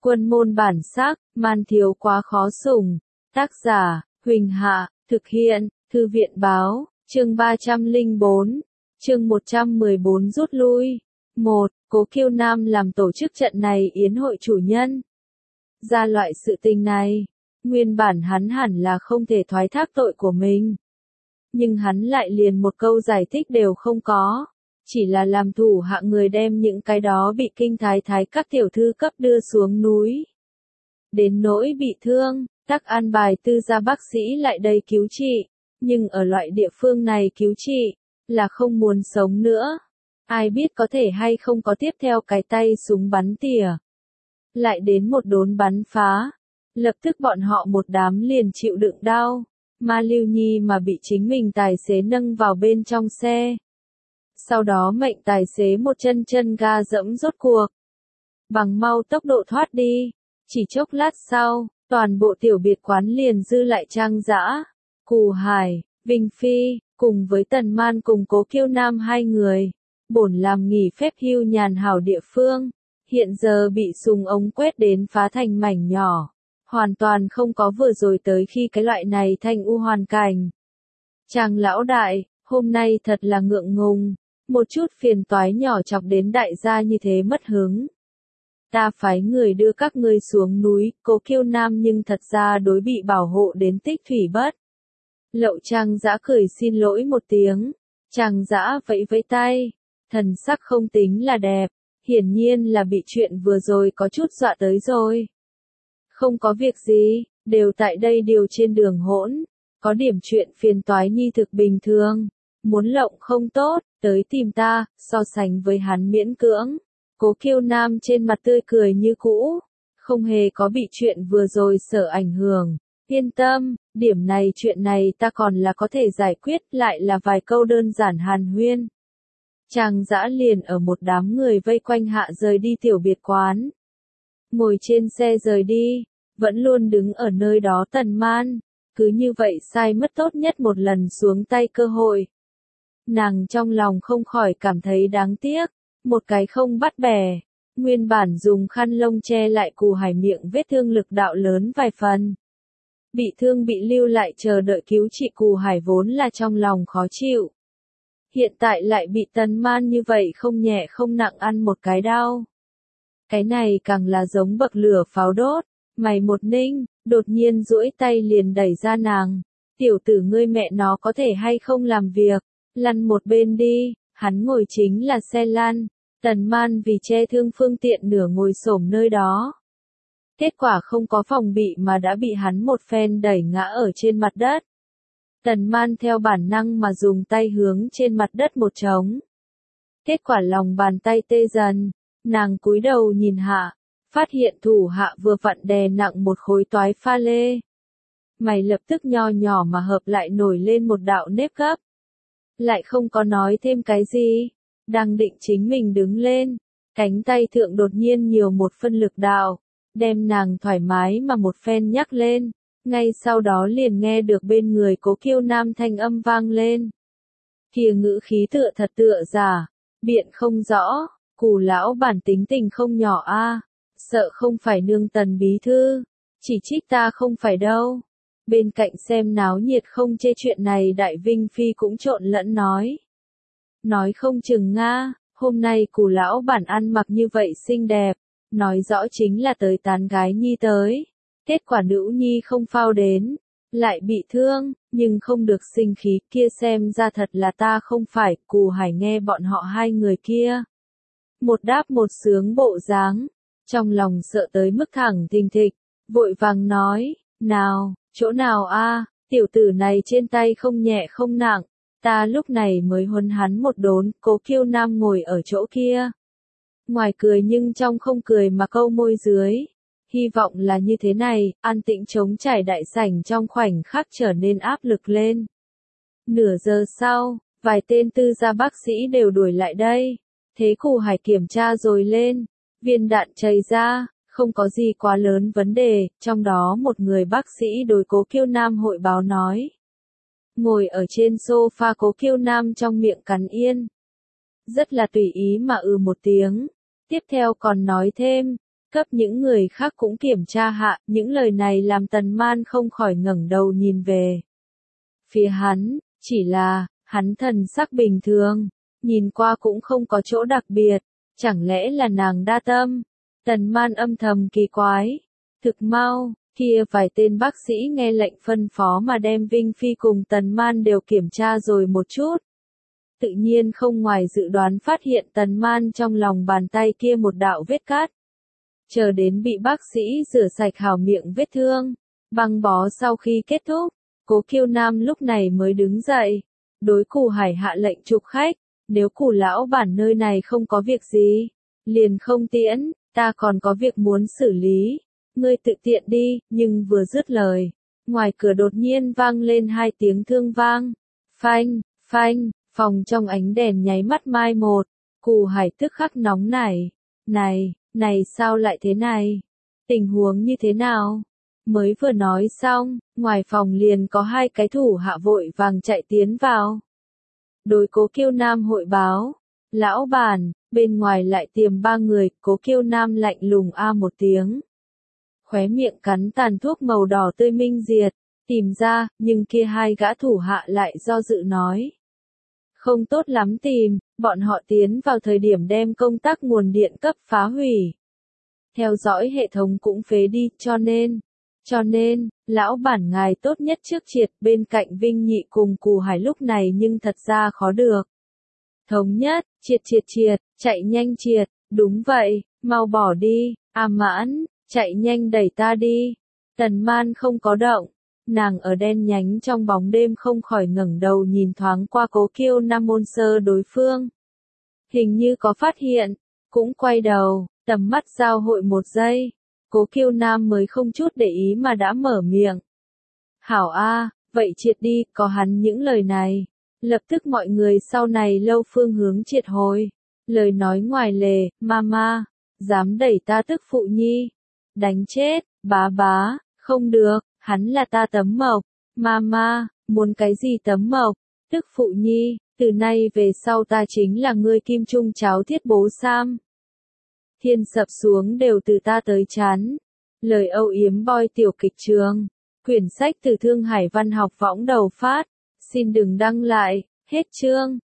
Quân môn bản sắc, man thiếu quá khó sủng. Tác giả, Huỳnh Hạ, thực hiện, Thư viện báo, chương 304, chương 114 rút lui. 1. Cố Kiêu Nam làm tổ chức trận này yến hội chủ nhân. Ra loại sự tình này, nguyên bản hắn hẳn là không thể thoái thác tội của mình. Nhưng hắn lại liền một câu giải thích đều không có. Chỉ là làm thủ hạ người đem những cái đó bị kinh thái các tiểu thư cấp đưa xuống núi. Đến nỗi bị thương, tắc an bài tư gia bác sĩ lại đây cứu trị. Nhưng ở loại địa phương này cứu trị, là không muốn sống nữa. Ai biết có thể hay không có tiếp theo cái tay súng bắn tỉa. Lại đến một đốn bắn phá. Lập tức bọn họ một đám liền chịu đựng đau. Ma Lưu Nhi mà bị chính mình tài xế nâng vào bên trong xe. Sau đó mệnh tài xế một chân ga dẫm rốt cuộc. Bằng mau tốc độ thoát đi. Chỉ chốc lát sau, toàn bộ tiểu biệt quán liền dư lại Trang Dã, Cù Hải, Vinh Phi, cùng với Tần Man cùng Cố Kiêu Nam hai người. Bổn làm nghỉ phép hưu nhàn hảo địa phương. Hiện giờ bị súng ống quét đến phá thành mảnh nhỏ. Hoàn toàn không có vừa rồi tới khi cái loại này thanh u hoàn cảnh. Chàng lão đại, hôm nay thật là ngượng ngùng. Một chút phiền toái nhỏ chọc đến đại gia như thế mất hứng. Ta phái người đưa các ngươi xuống núi, Cố Kiêu Nam nhưng thật ra đối bị bảo hộ đến tích thủy bất. Lậu Trang Dã cười xin lỗi một tiếng. Trang Dã vẫy vẫy tay. Thần sắc không tính là đẹp. Hiển nhiên là bị chuyện vừa rồi có chút dọa tới rồi. Không có việc gì, đều tại đây điều trên đường hỗn. Có điểm chuyện phiền toái nhi thực bình thường. Muốn lộng không tốt, tới tìm ta, so sánh với hắn miễn cưỡng. Cố Kiêu Nam trên mặt tươi cười như cũ. Không hề có bị chuyện vừa rồi sợ ảnh hưởng. Yên tâm, điểm này chuyện này ta còn là có thể giải quyết, lại là vài câu đơn giản hàn huyên. Trang Dã liền ở một đám người vây quanh hạ rời đi tiểu biệt quán. Ngồi trên xe rời đi, vẫn luôn đứng ở nơi đó Tần Man, cứ như vậy sai mất tốt nhất một lần xuống tay cơ hội. Nàng trong lòng không khỏi cảm thấy đáng tiếc, một cái không bắt bẻ, nguyên bản dùng khăn lông che lại Cù Hải miệng vết thương lực đạo lớn vài phần. Bị thương bị lưu lại chờ đợi cứu trị Cù Hải vốn là trong lòng khó chịu. Hiện tại lại bị Tần Man như vậy không nhẹ không nặng ăn một cái đau. Cái này càng là giống bậc lửa pháo đốt, mày một ninh, đột nhiên duỗi tay liền đẩy ra nàng. Tiểu tử ngươi mẹ nó có thể hay không làm việc, lăn một bên đi, hắn ngồi chính là xe lăn. Tần Man vì che thương phương tiện nửa ngồi xổm nơi đó. Kết quả không có phòng bị mà đã bị hắn một phen đẩy ngã ở trên mặt đất. Tần Man theo bản năng mà dùng tay hướng trên mặt đất một trống. Kết quả lòng bàn tay tê dần, nàng cúi đầu nhìn hạ, phát hiện thủ hạ vừa vặn đè nặng một khối toái pha lê. Mày lập tức nho nhỏ mà hợp lại nổi lên một đạo nếp gấp. Lại không có nói thêm cái gì, đang định chính mình đứng lên, cánh tay thượng đột nhiên nhiều một phân lực đạo, đem nàng thoải mái mà một phen nhắc lên. Ngay sau đó liền nghe được bên người Cố Kiêu Nam thanh âm vang lên. Kia ngữ khí tựa thật tựa giả, biện không rõ, Cù lão bản tính tình không nhỏ a, sợ không phải nương Tần bí thư, chỉ trích ta không phải đâu. Bên cạnh xem náo nhiệt không chê chuyện này Đại Vinh Phi cũng trộn lẫn nói. Nói không chừng nga, hôm nay Cù lão bản ăn mặc như vậy xinh đẹp, nói rõ chính là tới tán gái nhi tới. Kết quả nữ nhi không phao đến, lại bị thương, nhưng không được sinh khí kia xem ra thật là ta không phải. Cù Hải nghe bọn họ hai người kia. Một đáp một sướng bộ dáng, trong lòng sợ tới mức thẳng thình thịch, vội vàng nói, nào, chỗ nào a, tiểu tử này trên tay không nhẹ không nặng, ta lúc này mới huấn hắn một đốn. Cố Kiêu Nam ngồi ở chỗ kia. Ngoài cười nhưng trong không cười mà câu môi dưới. Hy vọng là như thế này, an tĩnh trống trải đại sảnh trong khoảnh khắc trở nên áp lực lên. Nửa giờ sau, vài tên tư gia bác sĩ đều đuổi lại đây. Thế Cù Hải kiểm tra rồi lên, viên đạn chảy ra, không có gì quá lớn vấn đề, trong đó một người bác sĩ đối Cố Kiêu Nam hội báo nói. Ngồi ở trên sofa Cố Kiêu Nam trong miệng cắn yên. Rất là tùy ý mà một tiếng, tiếp theo còn nói thêm. cấp những người khác cũng kiểm tra hạ, những lời này làm Tần Man không khỏi ngẩng đầu nhìn về phía hắn, chỉ là, hắn thần sắc bình thường, nhìn qua cũng không có chỗ đặc biệt, chẳng lẽ là nàng đa tâm? Tần Man âm thầm kỳ quái, thực mau, kia vài tên bác sĩ nghe lệnh phân phó mà đem Vinh Phi cùng Tần Man đều kiểm tra rồi một chút. Tự nhiên không ngoài dự đoán phát hiện Tần Man trong lòng bàn tay kia một đạo vết cắt. Chờ đến bị bác sĩ rửa sạch hảo miệng vết thương, băng bó sau khi kết thúc, Cố Kiêu Nam lúc này mới đứng dậy, đối Cù Hải hạ lệnh chụp khách, nếu Cù lão bản nơi này không có việc gì, liền không tiễn, ta còn có việc muốn xử lý, ngươi tự tiện đi, nhưng vừa dứt lời, ngoài cửa đột nhiên vang lên hai tiếng thương vang, phanh, phanh, phòng trong ánh đèn nháy mắt mai một, Cù Hải tức khắc nóng nảy, này sao lại thế này? Tình huống như thế nào? Mới vừa nói xong, ngoài phòng liền có hai cái thủ hạ vội vàng chạy tiến vào. Đối Cố Kiêu Nam hội báo, lão bản, bên ngoài lại tiềm ba người, Cố Kiêu Nam lạnh lùng a một tiếng. Khóe miệng cắn tàn thuốc màu đỏ tươi minh diệt, tìm ra, nhưng kia hai gã thủ hạ lại do dự nói. Không tốt lắm tìm, bọn họ tiến vào thời điểm đem công tắc nguồn điện cấp phá hủy. Theo dõi hệ thống cũng phế đi, cho nên, lão bản ngài tốt nhất trước triệt bên cạnh Vinh Nhị cùng Cù Hải lúc này nhưng thật ra khó được. Thống nhất, triệt, chạy nhanh triệt, đúng vậy, mau bỏ đi, A Mãn, chạy nhanh đẩy ta đi. Tần Man không có động, nàng ở đen nhánh trong bóng đêm không khỏi ngẩng đầu nhìn thoáng qua Cố Kiêu Nam môn sơ đối phương. Hình như có phát hiện, cũng quay đầu, tầm mắt giao hội một giây. Cố Kiêu Nam mới không chút để ý mà đã mở miệng. Hảo A, vậy triệt đi, có hắn những lời này. Lập tức mọi người sau này lâu phương hướng triệt hồi. Lời nói ngoài lề, mama, dám đẩy ta tức phụ nhi. Đánh chết, bá, không được, hắn là ta tấm mộc. Mama, muốn cái gì tấm mộc? Tức phụ nhi, từ nay về sau ta chính là ngươi kim trung cháo thiết bố Sam. Thiên sập xuống đều từ ta tới chán. Lời âu yếm boy tiểu kịch trường. Quyển sách từ Thương Hải Văn học võng đầu phát. Xin đừng đăng lại. Hết chương.